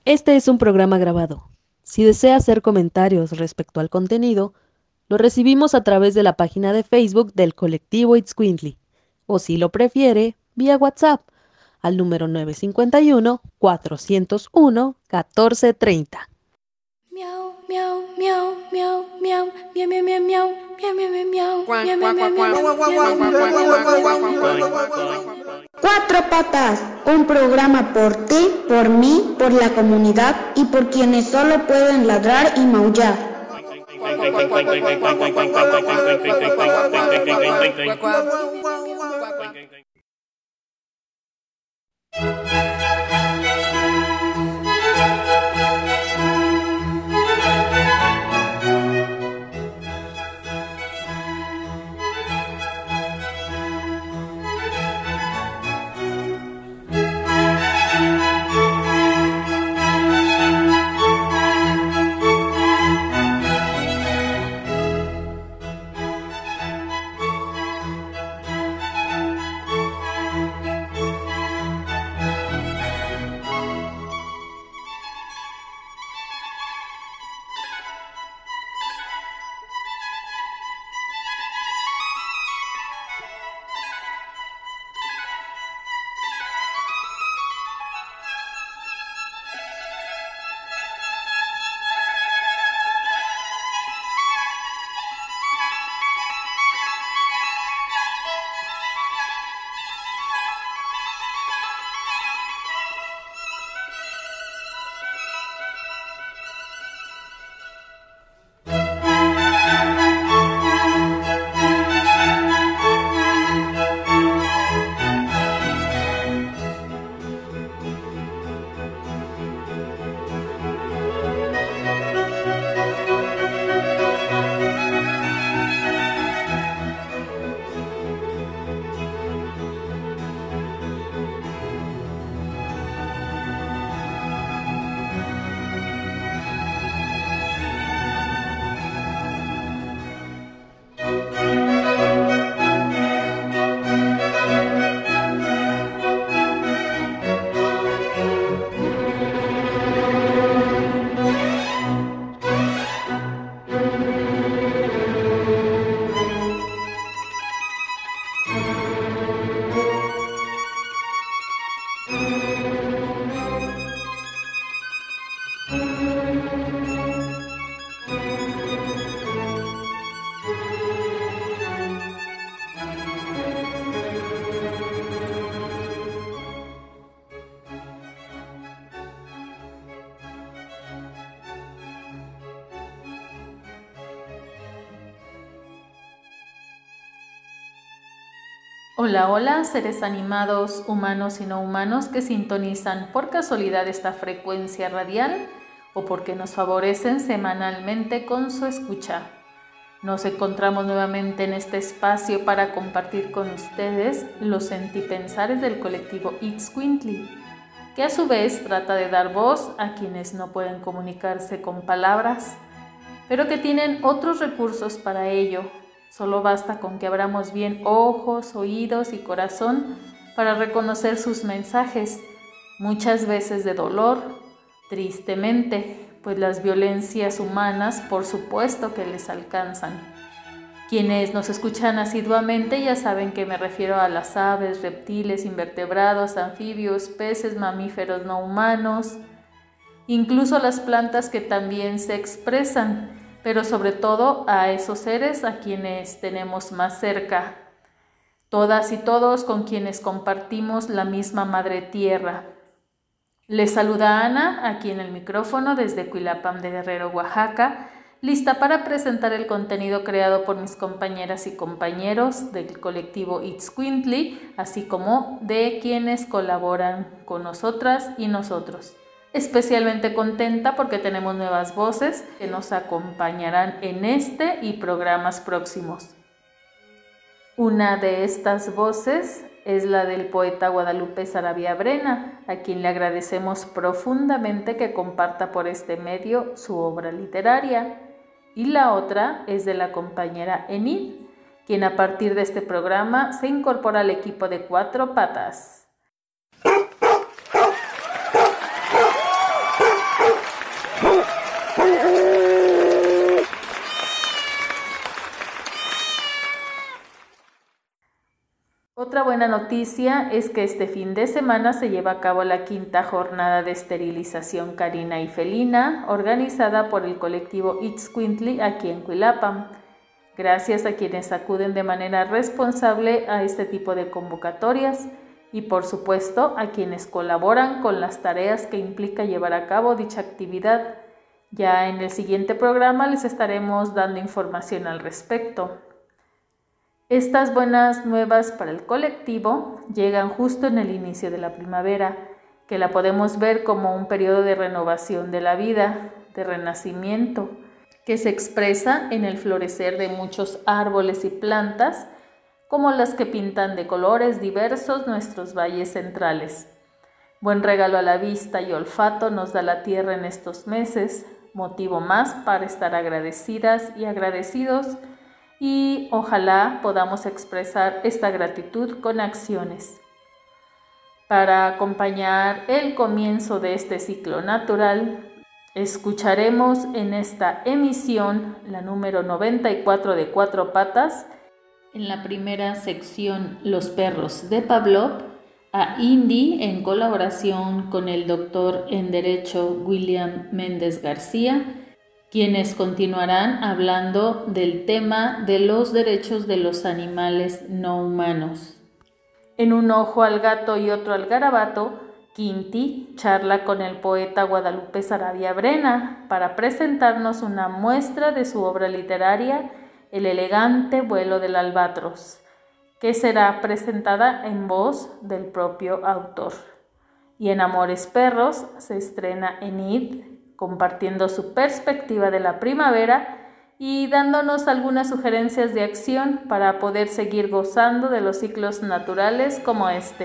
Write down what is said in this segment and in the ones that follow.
Este es un programa grabado. Si desea hacer comentarios respecto al contenido, lo recibimos a través de la página de Facebook del colectivo Itzcuintli, o si lo prefiere, vía WhatsApp, al número 951-401-1430. Miau, miau, miau, miau, miau, miau, miau, miau, miau, miau, miau, miau, miau. Cuatro Patas, un programa por ti, por mí, por la comunidad y por quienes solo pueden ladrar y maullar. Hola, hola, seres animados, humanos y no humanos que sintonizan por casualidad esta frecuencia radial o porque nos favorecen semanalmente con su escucha. Nos encontramos nuevamente en este espacio para compartir con ustedes los sentipensares del colectivo Itzcuintli, que a su vez trata de dar voz a quienes no pueden comunicarse con palabras, pero que tienen otros recursos para ello. Solo basta con que abramos bien ojos, oídos y corazón para reconocer sus mensajes, muchas veces de dolor, tristemente, pues las violencias humanas por supuesto que les alcanzan. Quienes nos escuchan asiduamente ya saben que me refiero a las aves, reptiles, invertebrados, anfibios, peces, mamíferos no humanos, incluso las plantas que también se expresan, pero sobre todo a esos seres a quienes tenemos más cerca, todas y todos con quienes compartimos la misma madre tierra. Les saluda Ana, aquí en el micrófono desde Cuilapam de Guerrero, Oaxaca, lista para presentar el contenido creado por mis compañeras y compañeros del colectivo Itzcuintli, así como de quienes colaboran con nosotras y nosotros. Especialmente contenta porque tenemos nuevas voces que nos acompañarán en este y programas próximos. Una de estas voces es la del poeta Guadalupe Saravia Brena, a quien le agradecemos profundamente que comparta por este medio su obra literaria. Y la otra es de la compañera Enid, quien a partir de este programa se incorpora al equipo de Cuatro Patas. buena noticia es que este fin de semana se lleva a cabo la 5ª jornada de esterilización canina y felina organizada por el colectivo Itzcuintli aquí en Cuilapam. Gracias a quienes acuden de manera responsable a este tipo de convocatorias y por supuesto a quienes colaboran con las tareas que implica llevar a cabo dicha actividad. Ya en el siguiente programa les estaremos dando información al respecto. Estas buenas nuevas para el colectivo llegan justo en el inicio de la primavera, que la podemos ver como un periodo de renovación de la vida, de renacimiento, que se expresa en el florecer de muchos árboles y plantas, como las que pintan de colores diversos nuestros valles centrales. Buen regalo a la vista y olfato nos da la tierra en estos meses, motivo más para estar agradecidas y agradecidos, y ojalá podamos expresar esta gratitud con acciones. Para acompañar el comienzo de este ciclo natural, escucharemos en esta emisión la número 94 de Cuatro Patas, en la primera sección Los perros de Pavlov, a Indy en colaboración con el doctor en Derecho William Méndez García, quienes continuarán hablando del tema de los derechos de los animales no humanos. En Un ojo al gato y otro al garabato, Quinti charla con el poeta Guadalupe Saravia Brena para presentarnos una muestra de su obra literaria El elegante vuelo del albatros, que será presentada en voz del propio autor. Y en Amores Perros se estrena Enid, compartiendo su perspectiva de la primavera y dándonos algunas sugerencias de acción para poder seguir gozando de los ciclos naturales como este.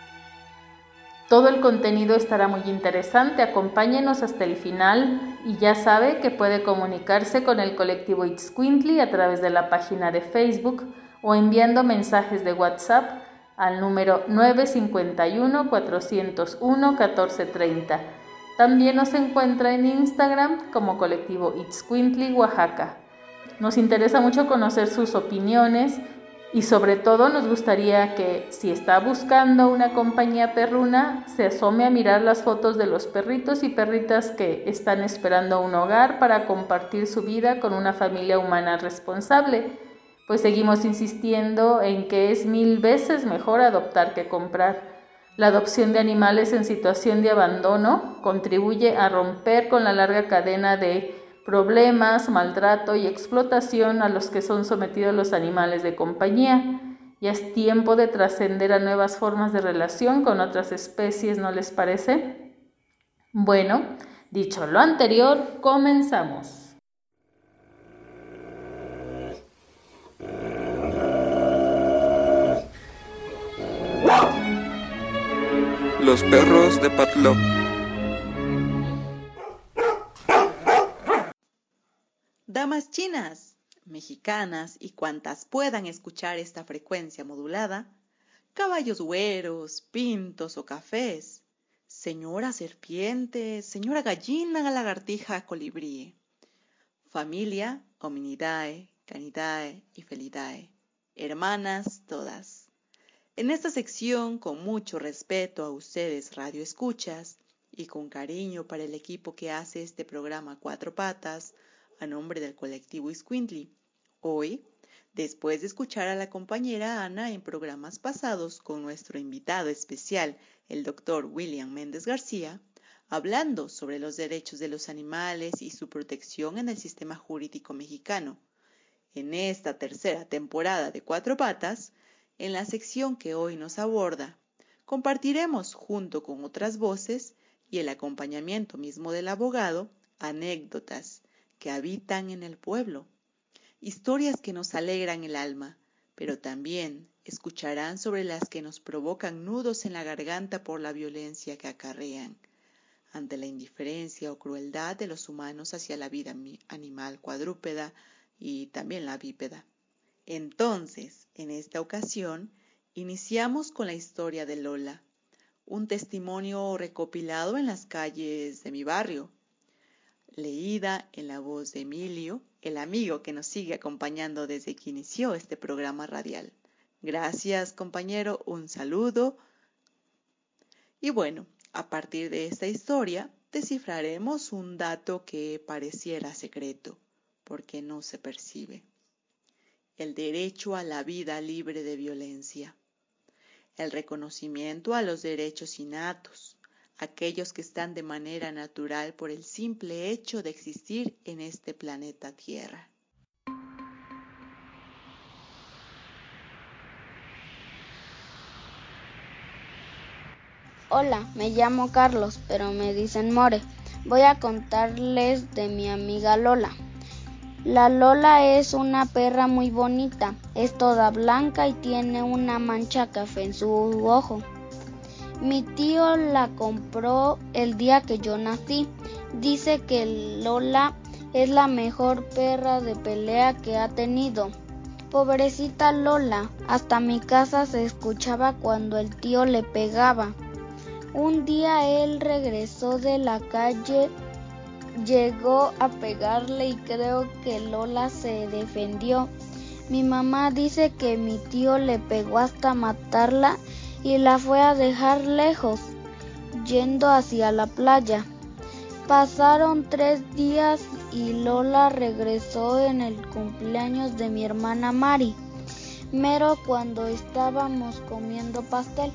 Todo el contenido estará muy interesante, acompáñenos hasta el final y ya sabe que puede comunicarse con el colectivo Itzcuintli a través de la página de Facebook o enviando mensajes de WhatsApp al número 951-401-1430. También nos encuentra en Instagram como colectivo Itzcuintli Oaxaca. Nos interesa mucho conocer sus opiniones y sobre todo nos gustaría que si está buscando una compañía perruna, se asome a mirar las fotos de los perritos y perritas que están esperando un hogar para compartir su vida con una familia humana responsable. Pues seguimos insistiendo en que es 1000 veces mejor adoptar que comprar. La adopción de animales en situación de abandono contribuye a romper con la larga cadena de problemas, maltrato y explotación a los que son sometidos los animales de compañía. Ya es tiempo de trascender a nuevas formas de relación con otras especies, ¿no les parece? Bueno, dicho lo anterior, comenzamos. Los perros de Pavlov. Damas chinas, mexicanas y cuantas puedan escuchar esta frecuencia modulada, caballos güeros, pintos o cafés, señora serpiente, señora gallina, lagartija, colibrí, familia, hominidae, canidae y felidae, hermanas todas. En esta sección, con mucho respeto a ustedes radioescuchas y con cariño para el equipo que hace este programa Cuatro Patas, a nombre del colectivo Itzcuintli, hoy, después de escuchar a la compañera Ana en programas pasados con nuestro invitado especial, el doctor William Méndez García, hablando sobre los derechos de los animales y su protección en el sistema jurídico mexicano, en esta tercera temporada de Cuatro Patas, en la sección que hoy nos aborda, compartiremos junto con otras voces y el acompañamiento mismo del abogado, anécdotas que habitan en el pueblo, historias que nos alegran el alma, pero también escucharán sobre las que nos provocan nudos en la garganta por la violencia que acarrean, ante la indiferencia o crueldad de los humanos hacia la vida animal cuadrúpeda y también la bípeda. Entonces, en esta ocasión, iniciamos con la historia de Lola, un testimonio recopilado en las calles de mi barrio, leída en la voz de Emilio, el amigo que nos sigue acompañando desde que inició este programa radial. Gracias, compañero, un saludo. Y bueno, a partir de esta historia, descifraremos un dato que pareciera secreto, porque no se percibe. El derecho a la vida libre de violencia. El reconocimiento a los derechos innatos, aquellos que están de manera natural por el simple hecho de existir en este planeta Tierra. Hola, me llamo Carlos, pero me dicen More. Voy a contarles de mi amiga Lola. La Lola es una perra muy bonita, es toda blanca y tiene una mancha café en su ojo. Mi tío la compró el día que yo nací. Dice que Lola es la mejor perra de pelea que ha tenido. Pobrecita Lola, hasta mi casa se escuchaba cuando el tío le pegaba. Un día él regresó de la calle, llegó a pegarle y creo que Lola se defendió. Mi mamá dice que mi tío le pegó hasta matarla y la fue a dejar lejos, yendo hacia la playa. Pasaron 3 días y Lola regresó en el cumpleaños de mi hermana Mari, mero cuando estábamos comiendo pastel.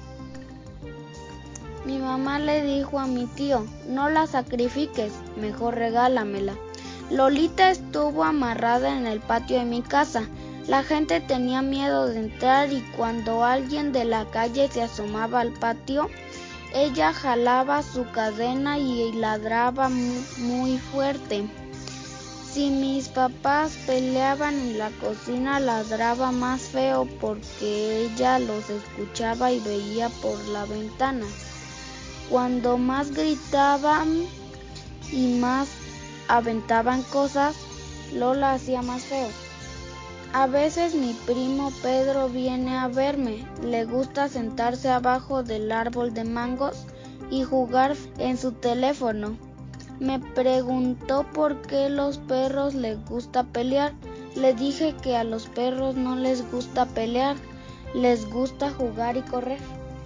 Mi mamá le dijo a mi tío, no la sacrifiques, mejor regálamela. Lolita estuvo amarrada en el patio de mi casa. La gente tenía miedo de entrar y cuando alguien de la calle se asomaba al patio, ella jalaba su cadena y ladraba muy fuerte. Si mis papás peleaban en la cocina, ladraba más feo porque ella los escuchaba y veía por la ventana. Cuando más gritaban y más aventaban cosas, Lola hacía más feo. A veces mi primo Pedro viene a verme, le gusta sentarse abajo del árbol de mangos y jugar en su teléfono. Me preguntó por qué los perros les gusta pelear. Le dije que a los perros no les gusta pelear, les gusta jugar y correr.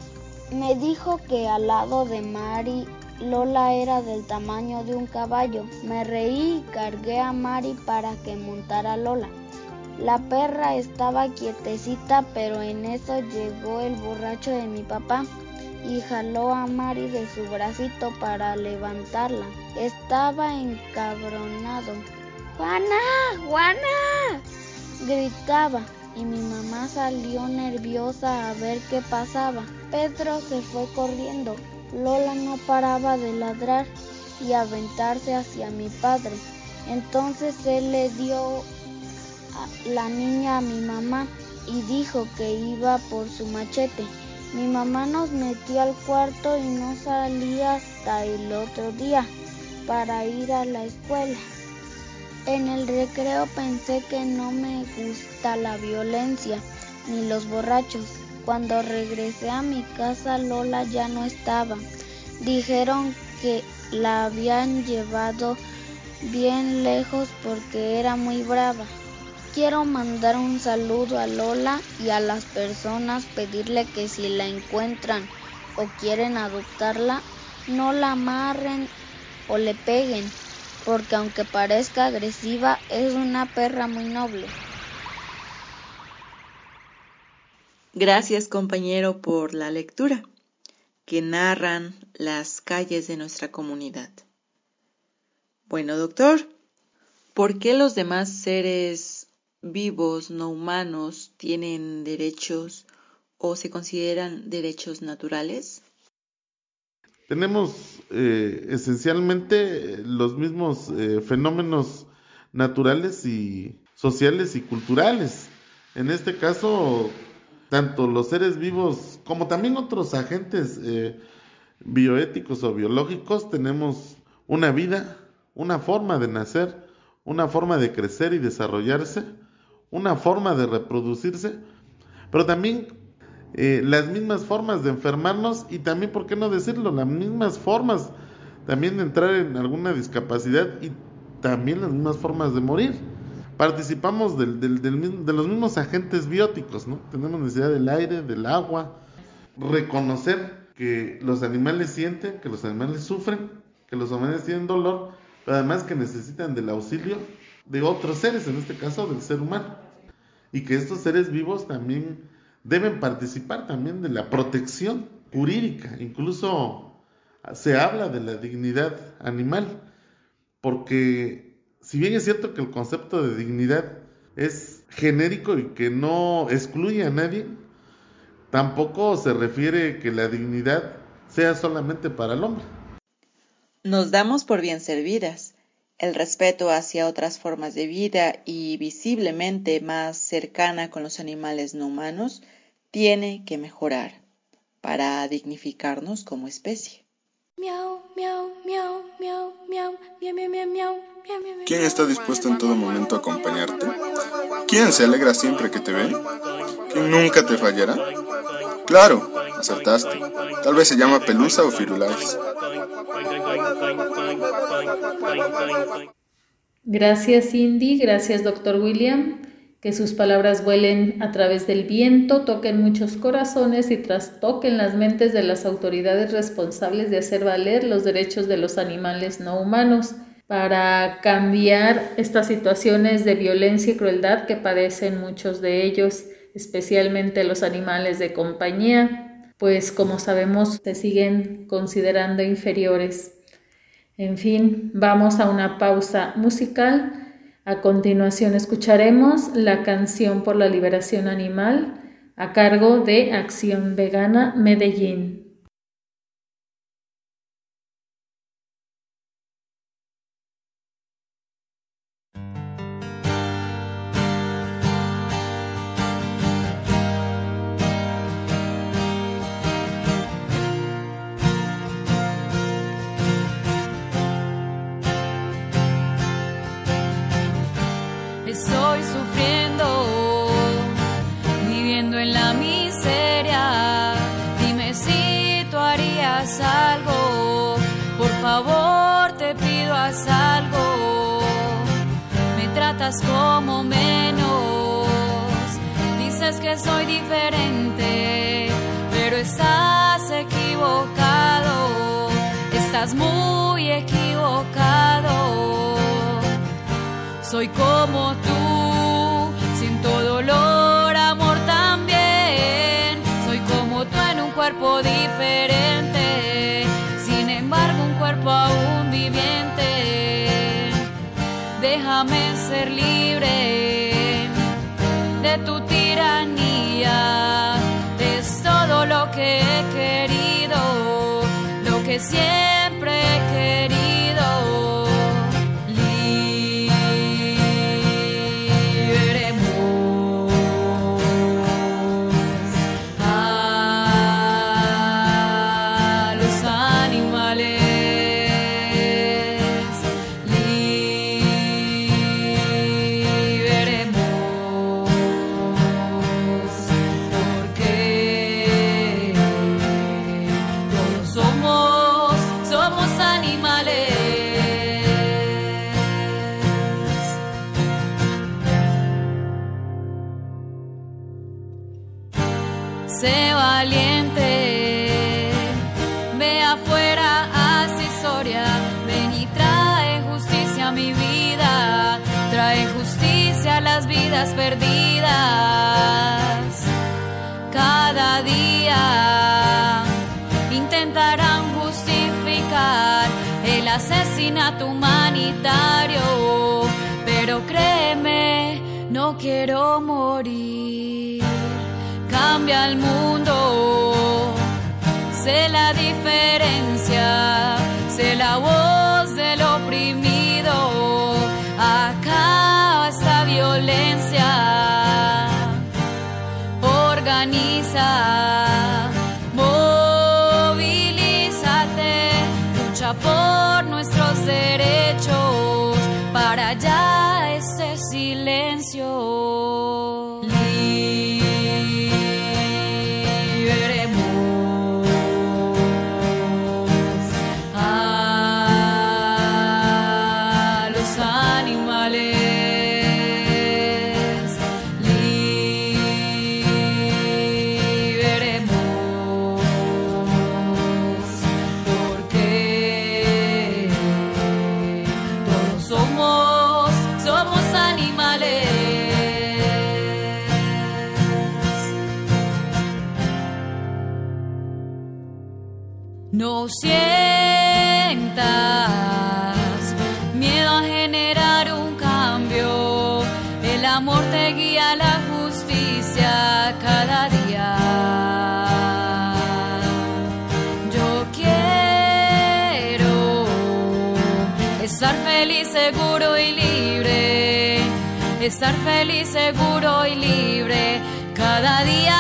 Me dijo que al lado de Mari, Lola era del tamaño de un caballo. Me reí y cargué a Mari para que montara Lola. La perra estaba quietecita, pero en eso llegó el borracho de mi papá y jaló a Mari de su bracito para levantarla. Estaba encabronado. ¡Juana! ¡Juana!, gritaba. Y mi mamá salió nerviosa a ver qué pasaba. Pedro se fue corriendo. Lola no paraba de ladrar y aventarse hacia mi padre. Entonces él le dio la niña a mi mamá y dijo que iba por su machete. Mi mamá nos metió al cuarto y no salía hasta el otro día para ir a la escuela. En el recreo pensé que no me gusta la violencia ni los borrachos. Cuando regresé a mi casa, Lola ya no estaba. Dijeron que la habían llevado bien lejos porque era muy brava. Quiero mandar un saludo a Lola y a las personas, pedirle que si la encuentran o quieren adoptarla, no la amarren o le peguen, porque aunque parezca agresiva, es una perra muy noble. Gracias, compañero, por la lectura que narran las calles de nuestra comunidad. Bueno, doctor, ¿por qué los demás seres vivos no humanos tienen derechos o se consideran derechos naturales? Tenemos esencialmente los mismos fenómenos naturales y sociales y culturales. En este caso, tanto los seres vivos como también otros agentes bioéticos o biológicos tenemos una vida, una forma de nacer, una forma de crecer y desarrollarse, una forma de reproducirse, pero también las mismas formas de enfermarnos y también, ¿por qué no decirlo?, las mismas formas también de entrar en alguna discapacidad y también las mismas formas de morir. participamos de los mismos agentes bióticos, ¿no? Tenemos necesidad del aire, del agua, reconocer que los animales sienten, que los animales sufren, que los animales tienen dolor, pero además que necesitan del auxilio de otros seres, en este caso del ser humano, y que estos seres vivos también deben participar también de la protección jurídica. Incluso se habla de la dignidad animal, porque si bien es cierto que el concepto de dignidad es genérico y que no excluye a nadie, tampoco se refiere que la dignidad sea solamente para el hombre. Nos damos por bien servidas. El respeto hacia otras formas de vida y visiblemente más cercana con los animales no humanos tiene que mejorar para dignificarnos como especie. ¿Quién está dispuesto en todo momento a acompañarte? ¿Quién se alegra siempre que te ve? ¿Quién nunca te fallará? Claro, acertaste. Tal vez se llama Pelusa o Firulais. Gracias, Cindy. Gracias, Dr. William. Que sus palabras vuelen a través del viento, toquen muchos corazones y trastoquen las mentes de las autoridades responsables de hacer valer los derechos de los animales no humanos para cambiar estas situaciones de violencia y crueldad que padecen muchos de ellos, especialmente los animales de compañía, pues como sabemos se siguen considerando inferiores. En fin, vamos a una pausa musical. A continuación escucharemos la canción por la liberación animal a cargo de Acción Vegana Medellín. Estoy sufriendo, viviendo en la miseria. Dime si tú harías algo, por favor te pido haz algo. Me tratas como menos, dices que soy diferente, pero estás equivocado, estás muy equivocado. Soy como tú, siento dolor, amor también. Soy como tú en un cuerpo diferente, sin embargo un cuerpo aún viviente. Déjame ser libre de tu tiranía. Es todo lo que he querido, lo que siempre he querido. Sé valiente, ve afuera, haz historia, ven y trae justicia a mi vida, trae justicia a las vidas perdidas. Cada día intentarán justificar el asesinato humanitario, pero créeme, no quiero morir. Cambia el mundo, sé la diferencia, sé la voz del oprimido, acaba esta violencia, organiza, movilízate, lucha por nuestros derechos, para allá este silencio. Animales. No sientas miedo a generar un cambio. El amor te guía a la justicia cada día. Yo quiero estar feliz, seguro y libre. Estar feliz, seguro y libre cada día.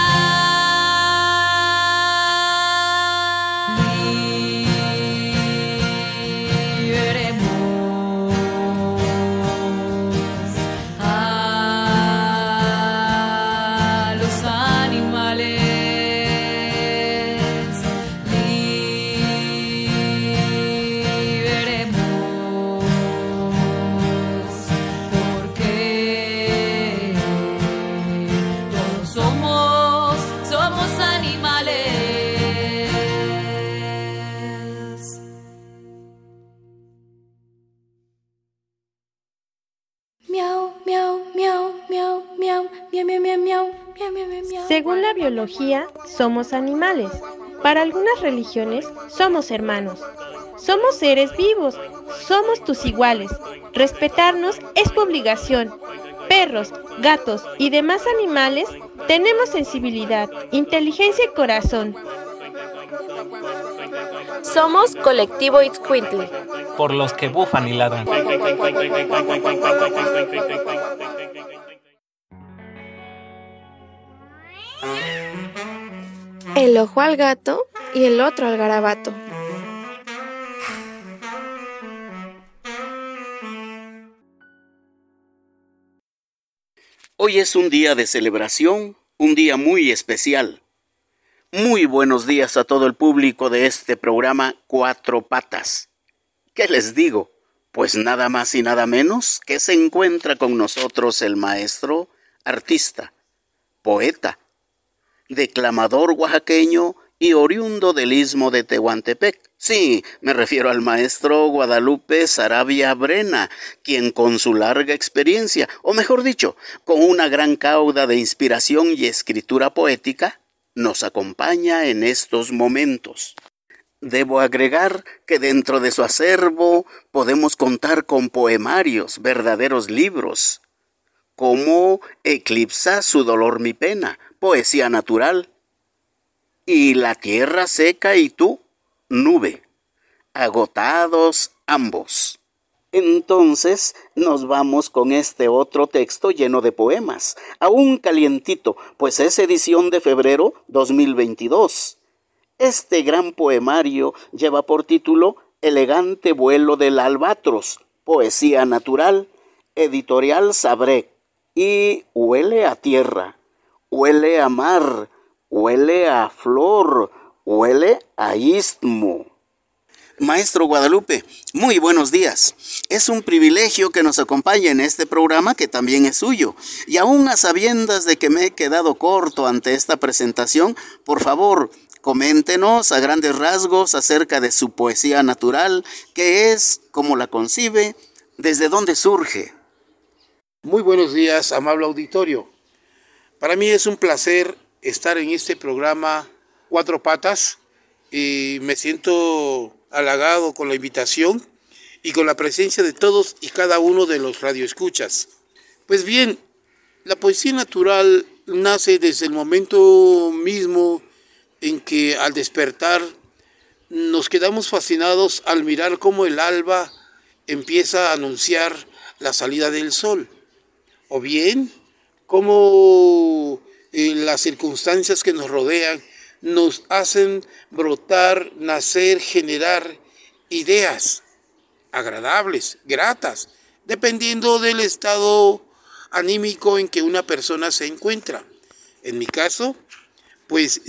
Según la biología, somos animales. Para algunas religiones, somos hermanos. Somos seres vivos. Somos tus iguales. Respetarnos es tu obligación. Perros, gatos y demás animales tenemos sensibilidad, inteligencia y corazón. Somos Colectivo Itzcuintli. Por los que bufan y ladran. El ojo al gato y el otro al garabato. Hoy es un día de celebración, un día muy especial. Muy buenos días a todo el público de este programa Cuatro Patas. ¿Qué les digo? Pues nada más y nada menos que se encuentra con nosotros el maestro, artista, poeta, declamador oaxaqueño y oriundo del istmo de Tehuantepec. Sí, me refiero al maestro Guadalupe Sarabia Brena, quien con su larga experiencia, o mejor dicho, con una gran cauda de inspiración y escritura poética, nos acompaña en estos momentos. Debo agregar que dentro de su acervo podemos contar con poemarios, verdaderos libros, como Eclipsa su dolor mi pena, poesía natural, y La tierra seca y tú, nube, agotados ambos. Entonces nos vamos con este otro texto lleno de poemas, aún calientito, pues es edición de febrero 2022. Este gran poemario lleva por título Elegante vuelo del albatros, poesía natural, editorial Sabré, y huele a tierra, huele a mar, huele a flor, huele a istmo. Maestro Guadalupe, muy buenos días. Es un privilegio que nos acompañe en este programa que también es suyo. Y aún a sabiendas de que me he quedado corto ante esta presentación, por favor, coméntenos a grandes rasgos acerca de su poesía natural, qué es, cómo la concibe, desde dónde surge. Muy buenos días, amable auditorio. Para mí es un placer estar en este programa Cuatro Patas y me siento halagado con la invitación y con la presencia de todos y cada uno de los radioescuchas. Pues bien, la poesía natural nace desde el momento mismo en que al despertar nos quedamos fascinados al mirar cómo el alba empieza a anunciar la salida del sol, o bien cómo las circunstancias que nos rodean nos hacen brotar, nacer, generar ideas agradables, gratas, dependiendo del estado anímico en que una persona se encuentra. En mi caso, pues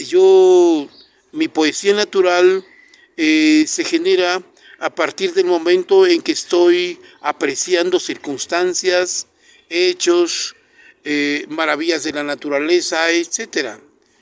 mi poesía natural se genera a partir del momento en que estoy apreciando circunstancias, hechos, maravillas de la naturaleza, etcétera.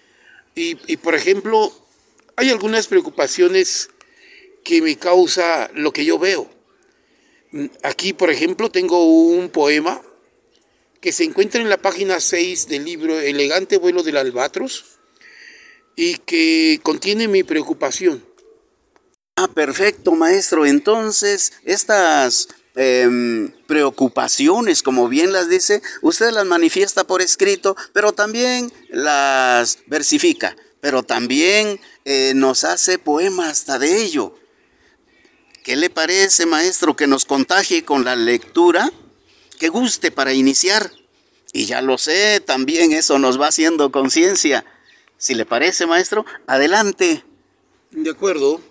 Y por ejemplo, hay algunas preocupaciones que me causa lo que yo veo. Aquí, por ejemplo, tengo un poema que se encuentra en la página 6 del libro Elegante vuelo del albatros y que contiene mi preocupación. Perfecto, maestro. Entonces, estas preocupaciones, como bien las dice, usted las manifiesta por escrito, pero también las versifica, pero también nos hace poema hasta de ello. ¿Qué le parece, maestro, que nos contagie con la lectura que guste para iniciar? Y ya lo sé, también eso nos va haciendo conciencia. Si le parece, maestro, adelante. De acuerdo.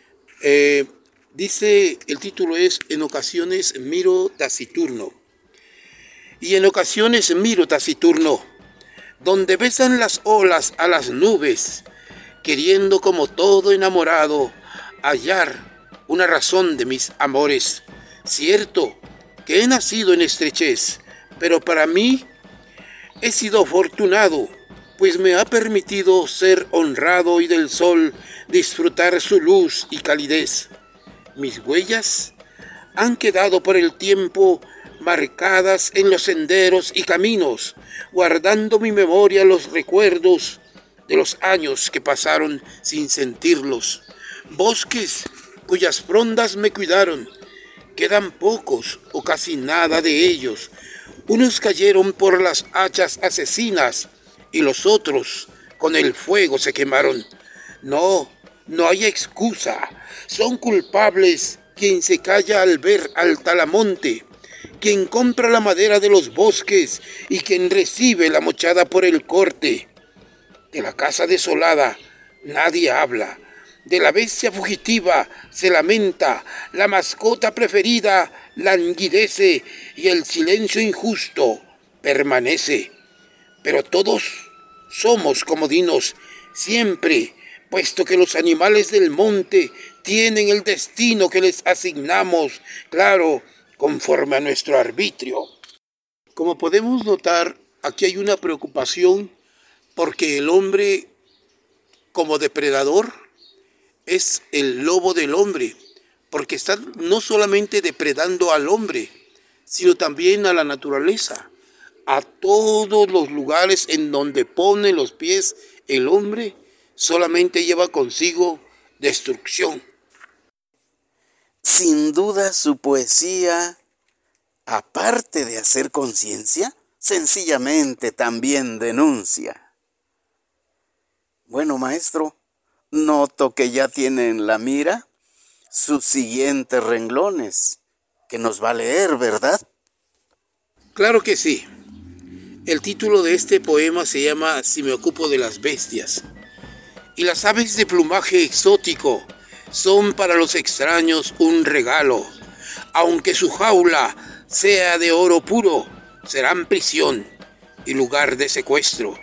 Dice, el título es En ocasiones miro taciturno. Y en ocasiones miro taciturno, donde besan las olas a las nubes, queriendo como todo enamorado hallar una razón de mis amores. Cierto que he nacido en estrechez, pero para mí he sido afortunado, pues me ha permitido ser honrado y del sol disfrutar su luz y calidez. Mis huellas han quedado por el tiempo marcadas en los senderos y caminos, guardando mi memoria los recuerdos de los años que pasaron sin sentirlos. Bosques cuyas frondas me cuidaron, quedan pocos o casi nada de ellos. Unos cayeron por las hachas asesinas y los otros con el fuego se quemaron. No hay excusa. Son culpables quien se calla al ver al talamonte, quien compra la madera de los bosques y quien recibe la mochada por el corte. De la casa desolada nadie habla. De la bestia fugitiva se lamenta, la mascota preferida languidece y el silencio injusto permanece. Pero todos somos comodinos siempre, puesto que los animales del monte tienen el destino que les asignamos, claro, conforme a nuestro arbitrio. Como podemos notar, aquí hay una preocupación porque el hombre, como depredador, es el lobo del hombre, porque está no solamente depredando al hombre, sino también a la naturaleza, a todos los lugares en donde pone los pies el hombre, solamente lleva consigo destrucción. Sin duda su poesía, aparte de hacer conciencia, sencillamente también denuncia. Bueno, maestro, noto que ya tiene en la mira sus siguientes renglones, que nos va a leer, ¿verdad? Claro que sí. El título de este poema se llama Si me ocupo de las bestias. Y las aves de plumaje exótico son para los extraños un regalo. Aunque su jaula sea de oro puro, serán prisión y lugar de secuestro.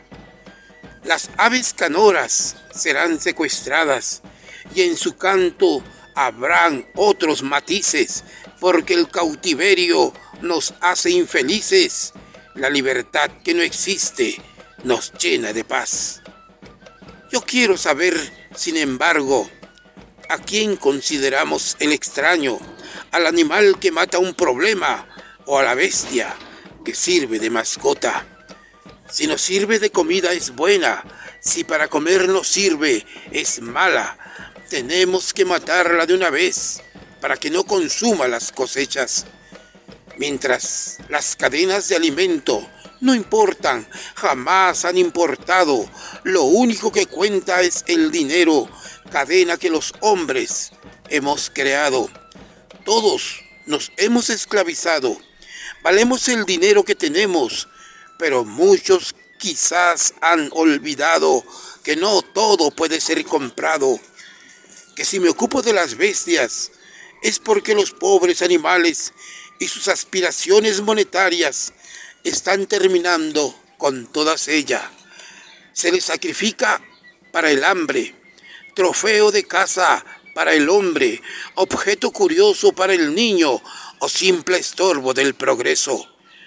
Las aves canoras serán secuestradas y en su canto habrán otros matices, porque el cautiverio nos hace infelices. La libertad que no existe nos llena de paz. Yo quiero saber, sin embargo, ¿a quién consideramos el extraño? ¿Al animal que mata un problema o a la bestia que sirve de mascota? Si nos sirve de comida es buena, si para comer nos sirve es mala. Tenemos que matarla de una vez para que no consuma las cosechas. Mientras las cadenas de alimento no importan, jamás han importado. Lo único que cuenta es el dinero, cadena que los hombres hemos creado. Todos nos hemos esclavizado. Valemos el dinero que tenemos, pero muchos quizás han olvidado que no todo puede ser comprado. Que si me ocupo de las bestias es porque los pobres animales y sus aspiraciones monetarias están terminando con todas ellas. Se les sacrifica para el hambre, trofeo de caza para el hombre, objeto curioso para el niño o simple estorbo del progreso.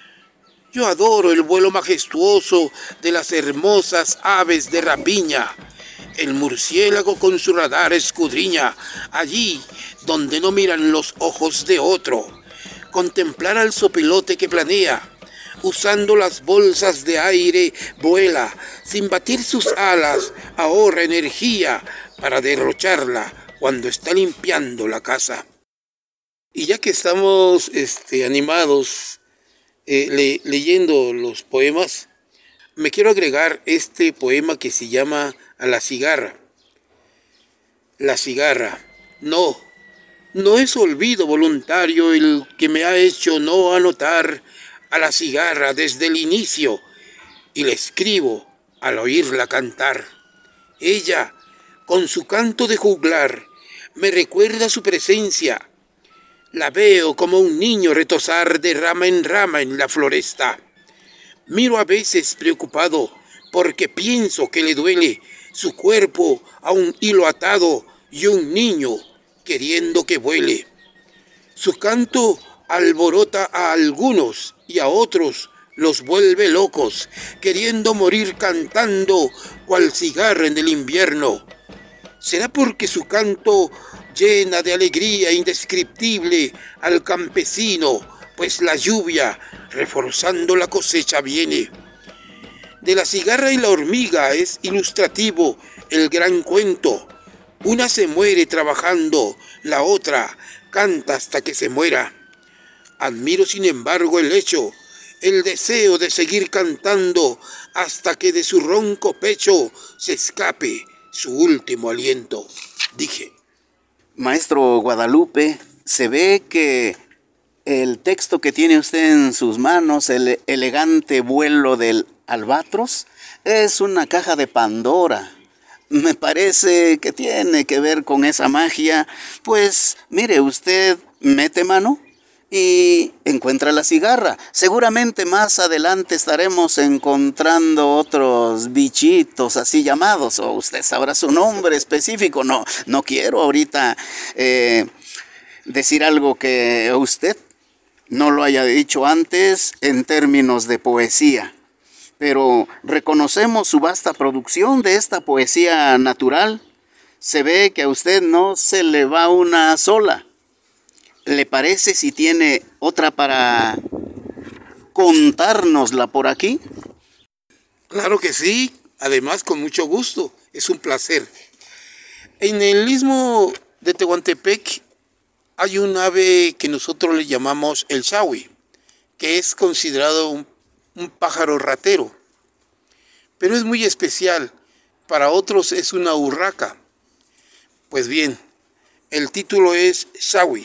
Yo adoro el vuelo majestuoso de las hermosas aves de rapiña. El murciélago con su radar escudriña allí donde no miran los ojos de otro. Contemplar al zopilote que planea, usando las bolsas de aire, vuela, sin batir sus alas, ahorra energía para derrocharla cuando está limpiando la casa. Y ya que estamos animados leyendo los poemas, me quiero agregar este poema que se llama A la cigarra. La cigarra. No es olvido voluntario el que me ha hecho no anotar a la cigarra desde el inicio, y le escribo al oírla cantar. Ella, con su canto de juglar, me recuerda su presencia. La veo como un niño retozar de rama en la floresta. Miro a veces preocupado porque pienso que le duele su cuerpo a un hilo atado y un niño queriendo que vuele. Su canto alborota a algunos y a otros los vuelve locos, queriendo morir cantando cual cigarra en el invierno. ¿Será porque su canto llena de alegría indescriptible al campesino, pues la lluvia, reforzando la cosecha, viene? De la cigarra y la hormiga es ilustrativo el gran cuento. Una se muere trabajando, la otra canta hasta que se muera. Admiro, sin embargo, el hecho, el deseo de seguir cantando hasta que de su ronco pecho se escape su último aliento. Dije. Maestro Guadalupe, se ve que el texto que tiene usted en sus manos, el elegante vuelo del albatros, es una caja de Pandora. Me parece que tiene que ver con esa magia. Pues mire, usted mete mano y encuentra la cigarra. Seguramente más adelante estaremos encontrando otros bichitos así llamados, o usted sabrá su nombre específico. No quiero ahorita decir algo que usted no lo haya dicho antes en términos de poesía. Pero reconocemos su vasta producción de esta poesía natural. Se ve que a usted no se le va una sola. ¿Le parece si tiene otra para contárnosla por aquí? Claro que sí, además con mucho gusto, es un placer. En el istmo de Tehuantepec hay un ave que nosotros le llamamos el chahui, que es considerado un pájaro ratero, pero es muy especial. Para otros es una urraca. Pues bien, el título es chahui.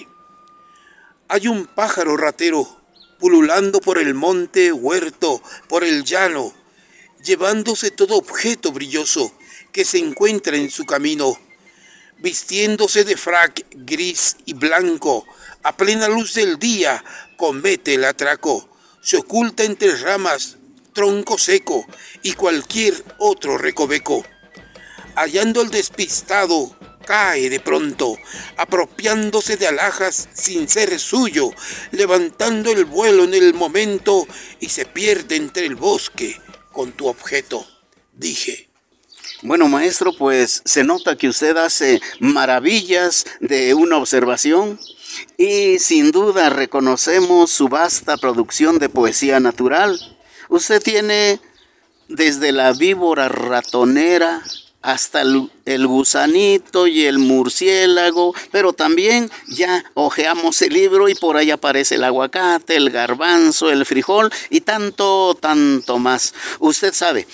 Hay un pájaro ratero pululando por el monte, huerto, por el llano, llevándose todo objeto brilloso que se encuentra en su camino, vistiéndose de frac gris y blanco, a plena luz del día comete el atraco, se oculta entre ramas, tronco seco y cualquier otro recoveco. Hallando al despistado, cae de pronto, apropiándose de alhajas sin ser suyo, levantando el vuelo en el momento y se pierde entre el bosque con tu objeto. Dije. Bueno, maestro, pues se nota que usted hace maravillas de una observación y sin duda reconocemos su vasta producción de poesía natural. Usted tiene desde la víbora ratonera hasta el gusanito y el murciélago, pero también ya hojeamos el libro y por ahí aparece el aguacate, el garbanzo, el frijol y tanto más. Usted sabe,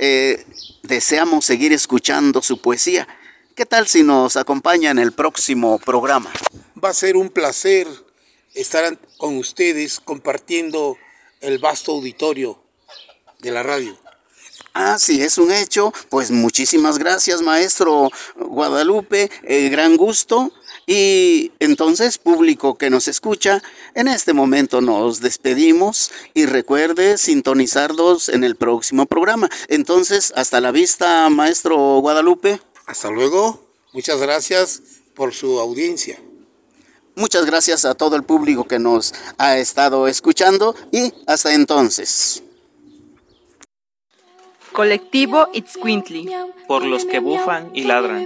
deseamos seguir escuchando su poesía. ¿Qué tal si nos acompaña en el próximo programa? Va a ser un placer estar con ustedes compartiendo el vasto auditorio de la radio. Ah, sí, es un hecho. Pues muchísimas gracias, maestro Guadalupe. Gran gusto. Y entonces, público que nos escucha, en este momento nos despedimos y recuerde sintonizarnos en el próximo programa. Entonces, hasta la vista, maestro Guadalupe. Hasta luego. Muchas gracias por su audiencia. Muchas gracias a todo el público que nos ha estado escuchando y hasta entonces. Colectivo Itzcuintli. Por los que bufan y ladran.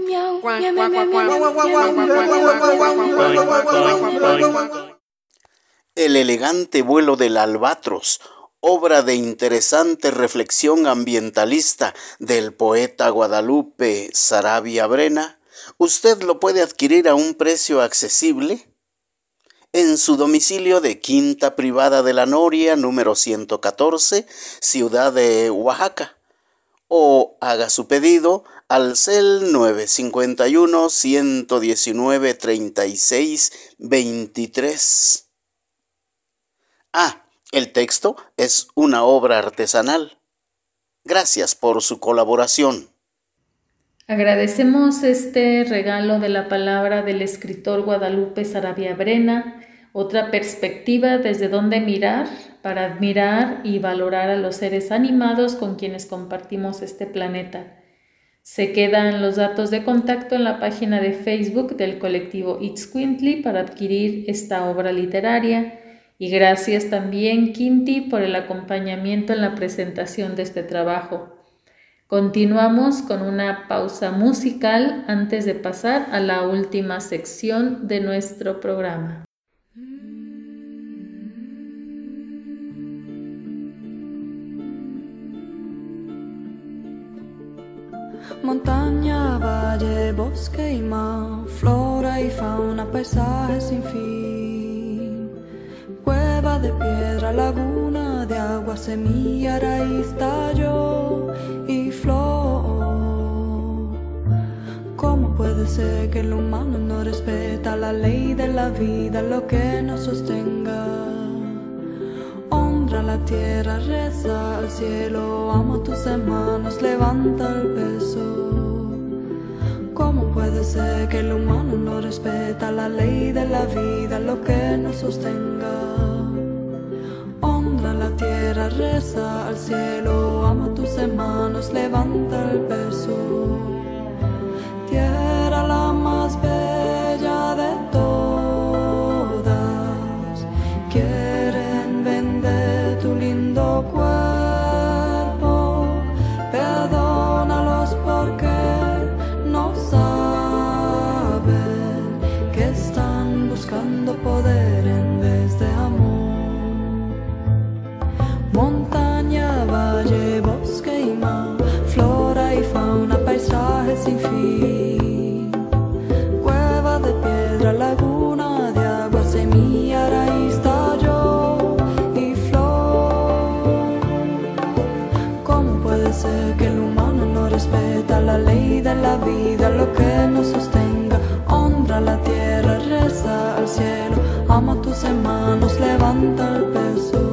El elegante vuelo del albatros, obra de interesante reflexión ambientalista del poeta Guadalupe Saravia Brena, Usted lo puede adquirir a un precio accesible en su domicilio de Quinta Privada de la Noria, número 114, Ciudad de Oaxaca, o haga su pedido al CEL 951-119-3623. El texto es una obra artesanal. Gracias por su colaboración. Agradecemos este regalo de la palabra del escritor Guadalupe Saravia Brena, otra perspectiva desde donde mirar para admirar y valorar a los seres animados con quienes compartimos este planeta. Se quedan los datos de contacto en la página de Facebook del colectivo Itzcuintli para adquirir esta obra literaria. Y gracias también, Quinti, por el acompañamiento en la presentación de este trabajo. Continuamos con una pausa musical antes de pasar a la última sección de nuestro programa. Montaña, valle, bosque y mar, flora y fauna, paisaje sin fin. Cueva de piedra, laguna de agua, semilla, raíz, tallo y flor. ¿Cómo puede ser que el humano no respeta la ley de la vida, lo que nos sostenga? Honra la tierra, reza al cielo, ama a tus hermanos, levanta el peso. ¿Cómo puede ser que el humano no respeta la ley de la vida, lo que nos sostenga? Honra la tierra, reza al cielo, ama a tus hermanos, levanta el peso. Tierra la más bella de todas, quieren vender tu lindo cuerpo, perdónalos porque no saben que están buscando poder en vez de amor. Montaña, valle, bosque y mar, flora y fauna, paisaje sin fin. Cueva de piedra, laguna de agua, semilla, raíz, tallo y flor. ¿Cómo puede ser que el humano no respeta la ley de la vida, lo que nos sostenga? Honra la tierra, reza al cielo, ama a tus hermanos, levanta el peso.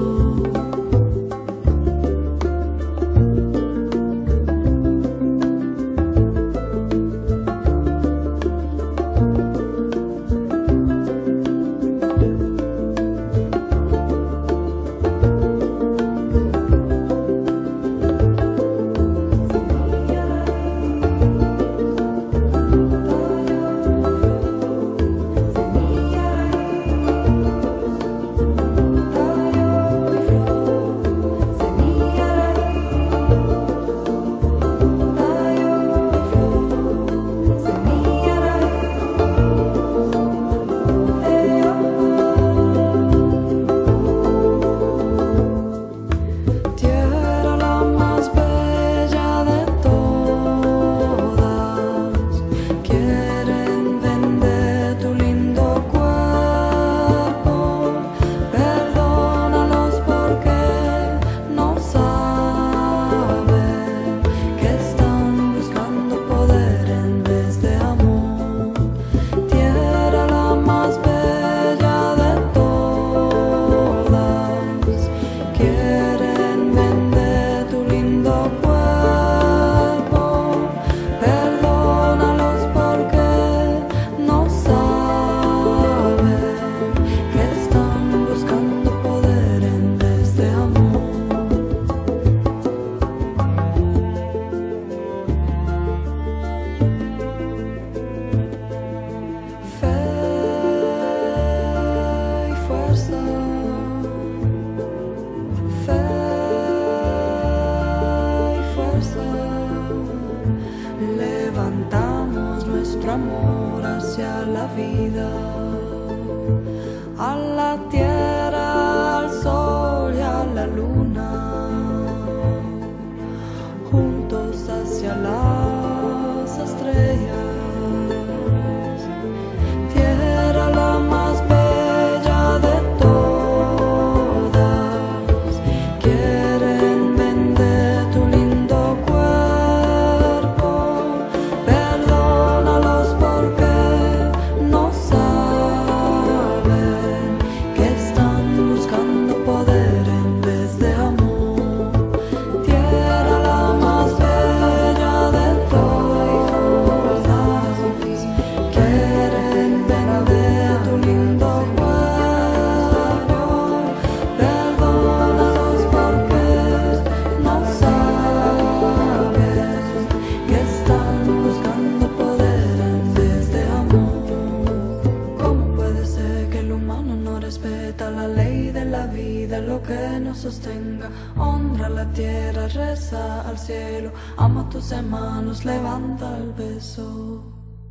la ley de la vida, lo que nos sostenga. Honra la tierra, reza al cielo, ama a tus hermanos, levanta el beso.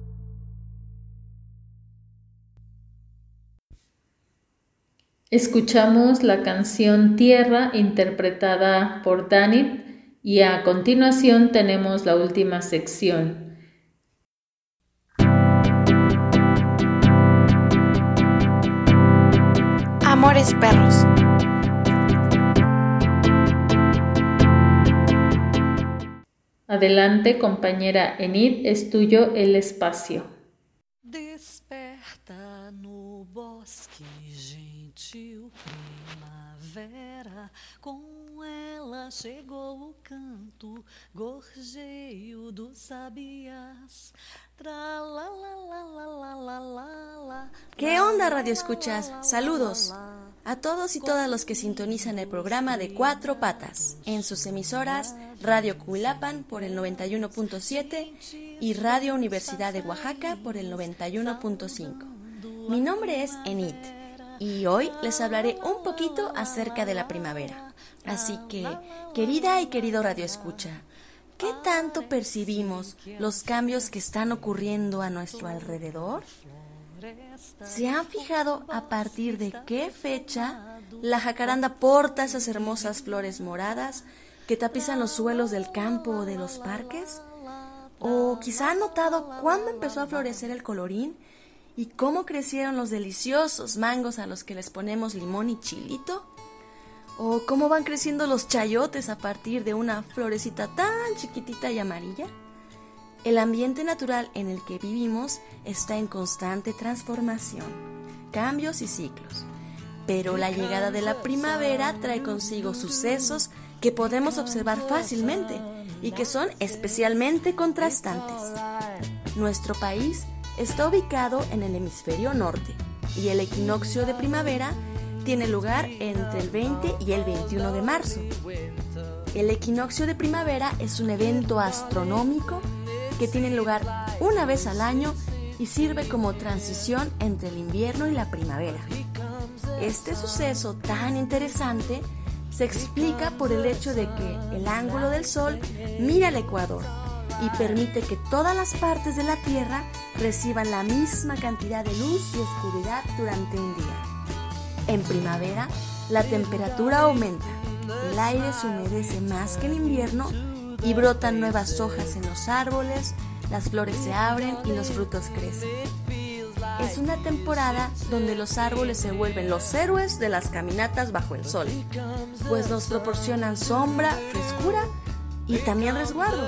Escuchamos la canción Tierra interpretada por Danit y a continuación tenemos la última sección. Amores perros. Adelante, compañera Enid, es tuyo el espacio. Desperta no bosque, gentil primavera, com ela chegou o canto, gorjeio dos sabiás. ¿Qué onda, Radio Escuchas? Saludos a todos y todas los que sintonizan el programa de Cuatro Patas en sus emisoras Radio Cuilapan por el 91.7 y Radio Universidad de Oaxaca por el 91.5. Mi nombre es Enid y hoy les hablaré un poquito acerca de la primavera. Así que, querida y querido Radio Escucha, ¿qué tanto percibimos los cambios que están ocurriendo a nuestro alrededor? ¿Se han fijado a partir de qué fecha la jacaranda porta esas hermosas flores moradas que tapizan los suelos del campo o de los parques? ¿O quizá han notado cuándo empezó a florecer el colorín y cómo crecieron los deliciosos mangos a los que les ponemos limón y chilito? ¿O cómo van creciendo los chayotes a partir de una florecita tan chiquitita y amarilla? El ambiente natural en el que vivimos está en constante transformación, cambios y ciclos. Pero la llegada de la primavera trae consigo sucesos que podemos observar fácilmente y que son especialmente contrastantes. Nuestro país está ubicado en el hemisferio norte y el equinoccio de primavera tiene lugar entre el 20 y el 21 de marzo. El equinoccio de primavera es un evento astronómico que tiene lugar una vez al año y sirve como transición entre el invierno y la primavera. Este suceso tan interesante se explica por el hecho de que el ángulo del Sol mira al ecuador y permite que todas las partes de la Tierra reciban la misma cantidad de luz y oscuridad durante un día. En primavera, la temperatura aumenta, el aire se humedece más que en invierno y brotan nuevas hojas en los árboles, las flores se abren y los frutos crecen. Es una temporada donde los árboles se vuelven los héroes de las caminatas bajo el sol, pues nos proporcionan sombra, frescura y también resguardo.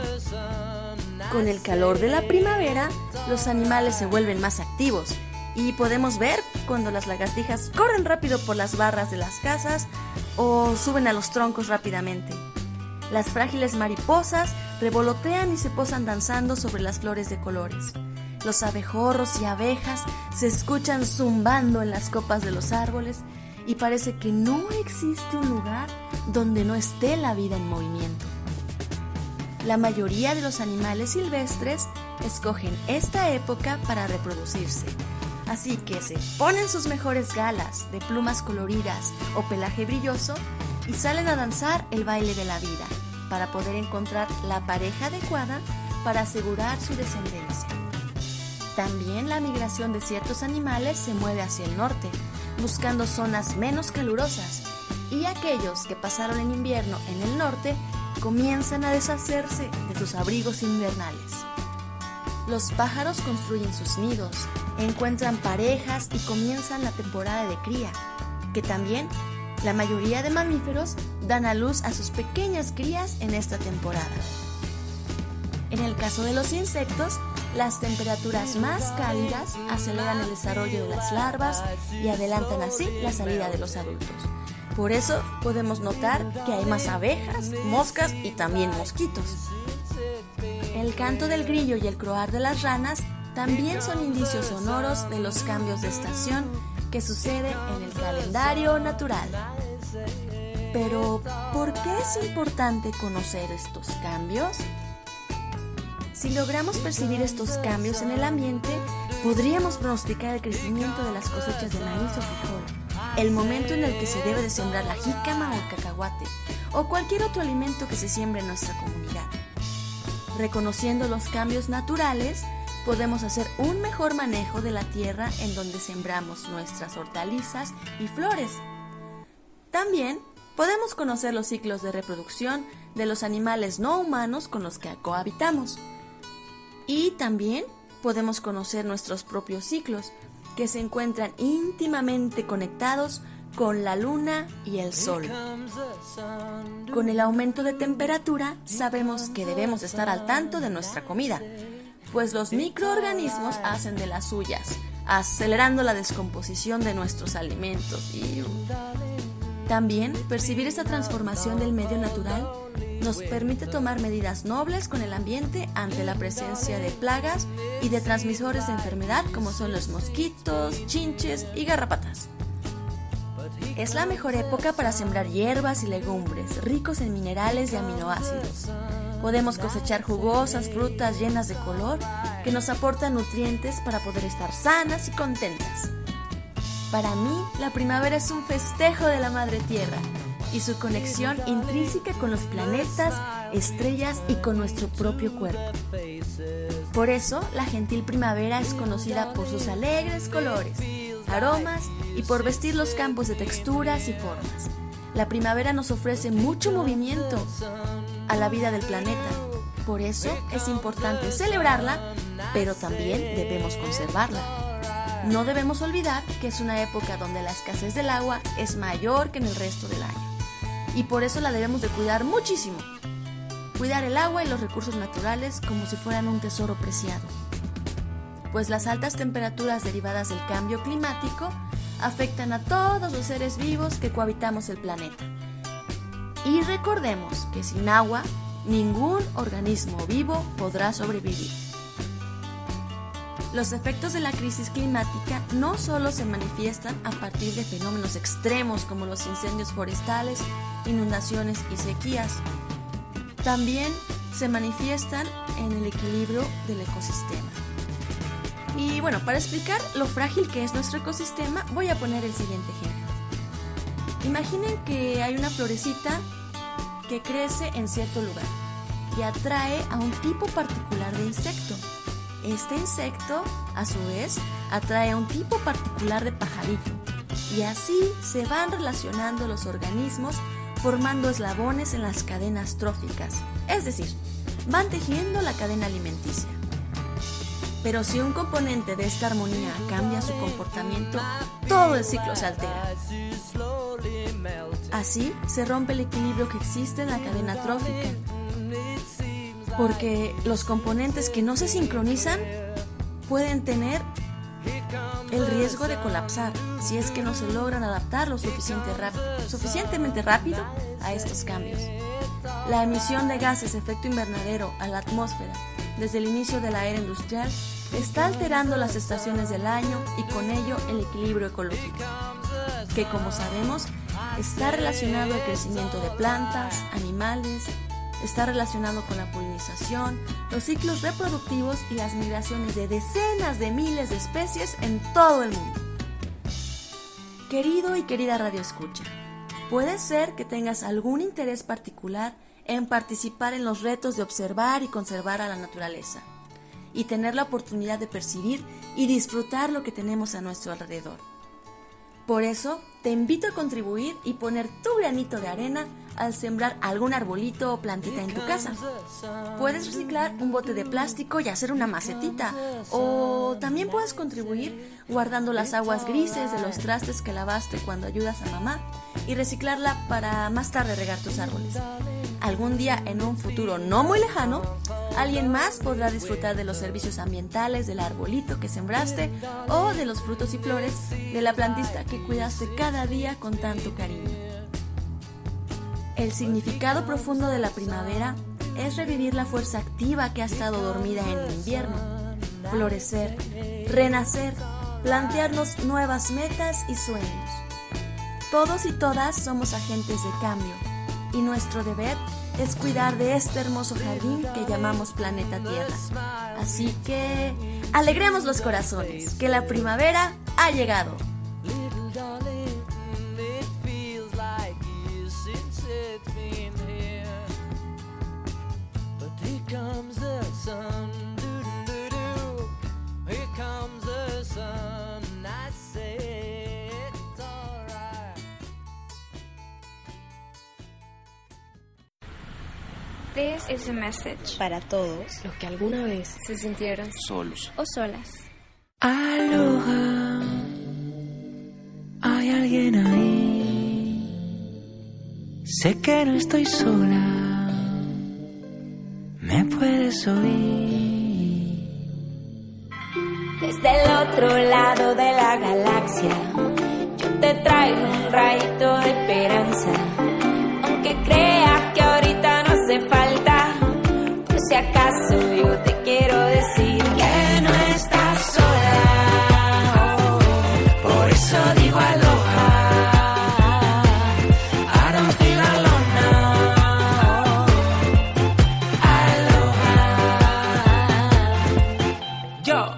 Con el calor de la primavera, los animales se vuelven más activos y podemos ver cuando las lagartijas corren rápido por las barras de las casas o suben a los troncos rápidamente. Las frágiles mariposas revolotean y se posan danzando sobre las flores de colores. Los abejorros y abejas se escuchan zumbando en las copas de los árboles y parece que no existe un lugar donde no esté la vida en movimiento. La mayoría de los animales silvestres escogen esta época para reproducirse. Así que se ponen sus mejores galas de plumas coloridas o pelaje brilloso y salen a danzar el baile de la vida para poder encontrar la pareja adecuada para asegurar su descendencia. También la migración de ciertos animales se mueve hacia el norte, buscando zonas menos calurosas, y aquellos que pasaron el invierno en el norte comienzan a deshacerse de sus abrigos invernales. Los pájaros construyen sus nidos, encuentran parejas y comienzan la temporada de cría, que también la mayoría de mamíferos dan a luz a sus pequeñas crías en esta temporada. En el caso de los insectos, las temperaturas más cálidas aceleran el desarrollo de las larvas y adelantan así la salida de los adultos. Por eso podemos notar que hay más abejas, moscas y también mosquitos. El canto del grillo y el croar de las ranas también son indicios sonoros de los cambios de estación que suceden en el calendario natural. Pero, ¿por qué es importante conocer estos cambios? Si logramos percibir estos cambios en el ambiente, podríamos pronosticar el crecimiento de las cosechas de maíz o frijol, el momento en el que se debe de sembrar la jícama o el cacahuate, o cualquier otro alimento que se siembre en nuestra comunidad. Reconociendo los cambios naturales, podemos hacer un mejor manejo de la tierra en donde sembramos nuestras hortalizas y flores. También podemos conocer los ciclos de reproducción de los animales no humanos con los que cohabitamos. Y también podemos conocer nuestros propios ciclos, que se encuentran íntimamente conectados con la luna y el sol. Con el aumento de temperatura, sabemos que debemos estar al tanto de nuestra comida, pues los microorganismos hacen de las suyas, acelerando la descomposición de nuestros alimentos. Y también percibir esta transformación del medio natural nos permite tomar medidas nobles con el ambiente ante la presencia de plagas y de transmisores de enfermedad como son los mosquitos, chinches y garrapatas. Es la mejor época para sembrar hierbas y legumbres ricos en minerales y aminoácidos. Podemos cosechar jugosas frutas llenas de color que nos aportan nutrientes para poder estar sanas y contentas. Para mí, la primavera es un festejo de la Madre Tierra y su conexión intrínseca con los planetas, estrellas y con nuestro propio cuerpo. Por eso, la gentil primavera es conocida por sus alegres colores, aromas y por vestir los campos de texturas y formas. La primavera nos ofrece mucho movimiento a la vida del planeta. Por eso es importante celebrarla, pero también debemos conservarla. No debemos olvidar que es una época donde la escasez del agua es mayor que en el resto del año. Y por eso la debemos de cuidar muchísimo. Cuidar el agua y los recursos naturales como si fueran un tesoro preciado. Pues las altas temperaturas derivadas del cambio climático afectan a todos los seres vivos que cohabitamos el planeta. Y recordemos que sin agua, ningún organismo vivo podrá sobrevivir. Los efectos de la crisis climática no solo se manifiestan a partir de fenómenos extremos como los incendios forestales, inundaciones y sequías. También se manifiestan en el equilibrio del ecosistema. Y bueno, para explicar lo frágil que es nuestro ecosistema, voy a poner el siguiente ejemplo. Imaginen que hay una florecita que crece en cierto lugar y atrae a un tipo particular de insecto. Este insecto, a su vez, atrae a un tipo particular de pajarito, y así se van relacionando los organismos formando eslabones en las cadenas tróficas, es decir, van tejiendo la cadena alimenticia. Pero si un componente de esta armonía cambia su comportamiento, todo el ciclo se altera. Así se rompe el equilibrio que existe en la cadena trófica, porque los componentes que no se sincronizan pueden tener el riesgo de colapsar si es que no se logran adaptar lo suficientemente rápido a estos cambios. La emisión de gases de efecto invernadero a la atmósfera desde el inicio de la era industrial está alterando las estaciones del año y con ello el equilibrio ecológico, que como sabemos está relacionado al crecimiento de plantas, animales, está relacionado con la polinización, los ciclos reproductivos y las migraciones de decenas de miles de especies en todo el mundo. Querido y querida radioescucha, puede ser que tengas algún interés particular en participar en los retos de observar y conservar a la naturaleza y tener la oportunidad de percibir y disfrutar lo que tenemos a nuestro alrededor. Por eso, te invito a contribuir y poner tu granito de arena al sembrar algún arbolito o plantita en tu casa. Puedes reciclar un bote de plástico y hacer una macetita, o también puedes contribuir guardando las aguas grises de los trastes que lavaste cuando ayudas a mamá y reciclarla para más tarde regar tus árboles. Algún día, en un futuro no muy lejano, alguien más podrá disfrutar de los servicios ambientales del arbolito que sembraste o de los frutos y flores de la plantita que cuidaste cada día con tanto cariño. El significado profundo de la primavera es revivir la fuerza activa que ha estado dormida en el invierno, florecer, renacer, plantearnos nuevas metas y sueños. Todos y todas somos agentes de cambio y nuestro deber es cuidar de este hermoso jardín que llamamos planeta Tierra. Así que alegremos los corazones, que la primavera ha llegado. This is a message para todos los que alguna vez se sintieron solos o solas. Aloha, hay alguien ahí. Sé que no estoy sola, me puedes oír. Desde el otro lado de la galaxia, yo te traigo un rayito de esperanza. Aunque creas que ahorita no hace falta, por si acaso yo te quiero decir que no estás sola. Por eso digo aloha. I don't feel alone now. Aloha. Yo.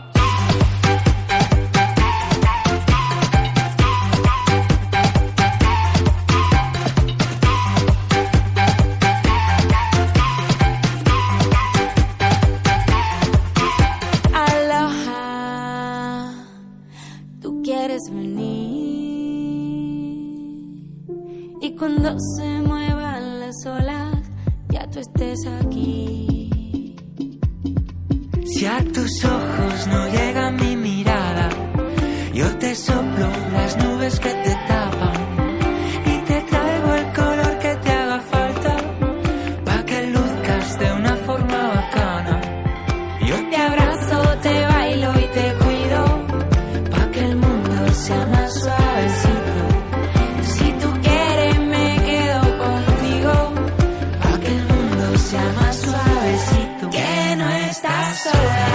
Y cuando se muevan las olas, ya tú estés aquí. Si a tus ojos no llega mi mirada, yo te soplo las nubes que te tapan y te traigo el color que te haga falta, pa' que luzcas de una forma bacana. Yo te abrazo, te bailo y te cuido, pa' que el mundo sea más suavecito. Si tú quieres me quedo contigo, pa' que el mundo sea más suavecito. Que no estás sola.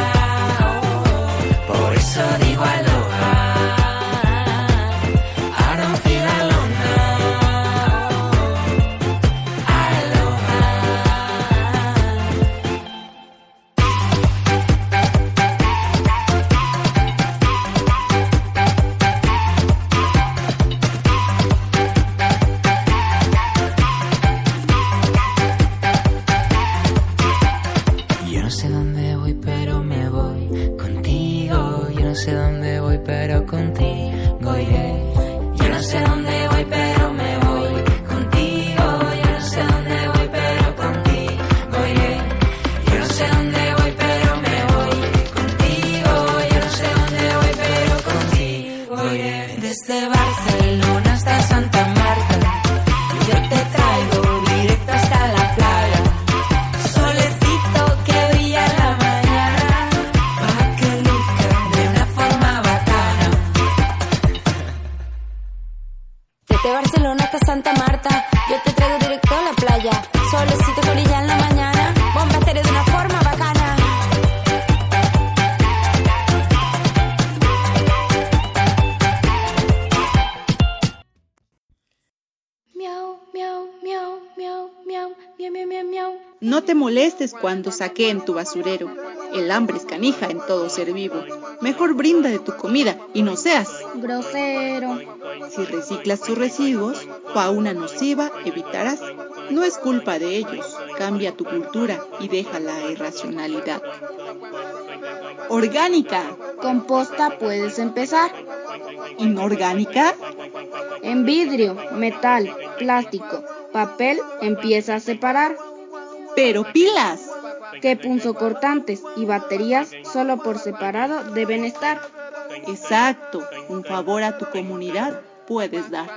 Por eso digo aloha. I don't feel alone now. Aloha. Yo no sé dónde voy, pero me voy contigo. Yo no sé dónde voy, pero contigo iré. Yo no sé dónde voy, pero me voy contigo. Yo no sé dónde voy, pero contigo iré. Yo no sé dónde voy, pero me voy contigo. Yo no sé dónde voy, pero contigo iré. Desde Barcelona hasta Santa Marta, yo te traigo directo hasta la playa. Solecito que brilla en la mañana, pa' que luzca de una forma bacana. Desde Barcelona hasta Santa Marta, yo te traigo directo a la playa. Solecito que brilla en la mañana, bomba estéreo de una forma bacana. Miau, miau, miau, miau, miau, miau, miau, miau, miau. No te molestes cuando saqueen tu basurero. El hambre es canija en todo ser vivo. Mejor brinda de tu comida y no seas grosero. Si reciclas tus residuos, fauna nociva evitarás. No es culpa de ellos. Cambia tu cultura y deja la irracionalidad. Orgánica. Composta puedes empezar. Inorgánica. En vidrio, metal, plástico, papel empieza a separar. Pero pilas. Que punzocortantes y baterías solo por separado deben estar. Exacto. Un favor a tu comunidad puedes dar.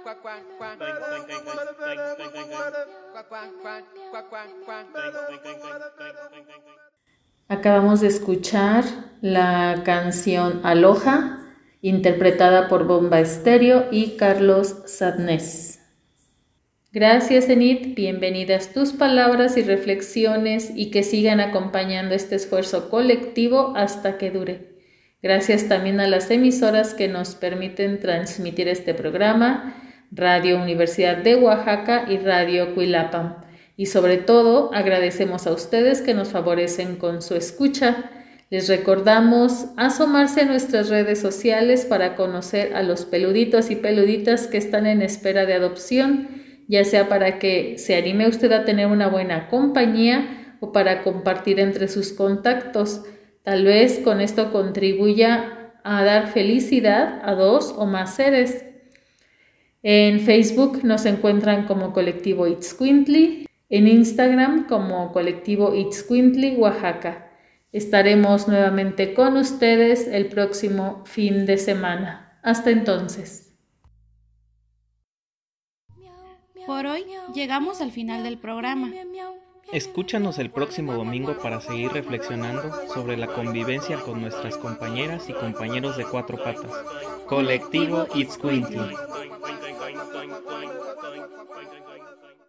Acabamos de escuchar la canción Aloha, interpretada por Bomba Estéreo y Carlos Sadnés. Gracias, Enid. Bienvenidas tus palabras y reflexiones y que sigan acompañando este esfuerzo colectivo hasta que dure. Gracias también a las emisoras que nos permiten transmitir este programa, Radio Universidad de Oaxaca y Radio Cuilapam. Y sobre todo, agradecemos a ustedes que nos favorecen con su escucha. Les recordamos asomarse a nuestras redes sociales para conocer a los peluditos y peluditas que están en espera de adopción, ya sea para que se anime usted a tener una buena compañía o para compartir entre sus contactos. Tal vez con esto contribuya a dar felicidad a 2 o más seres. En Facebook nos encuentran como Colectivo Itzcuintli en Instagram como Colectivo Itzcuintli, Oaxaca. Estaremos nuevamente con ustedes el próximo fin de semana. Hasta entonces. Por hoy llegamos al final del programa. Escúchanos el próximo domingo para seguir reflexionando sobre la convivencia con nuestras compañeras y compañeros de Cuatro Patas. Colectivo Itzcuintli.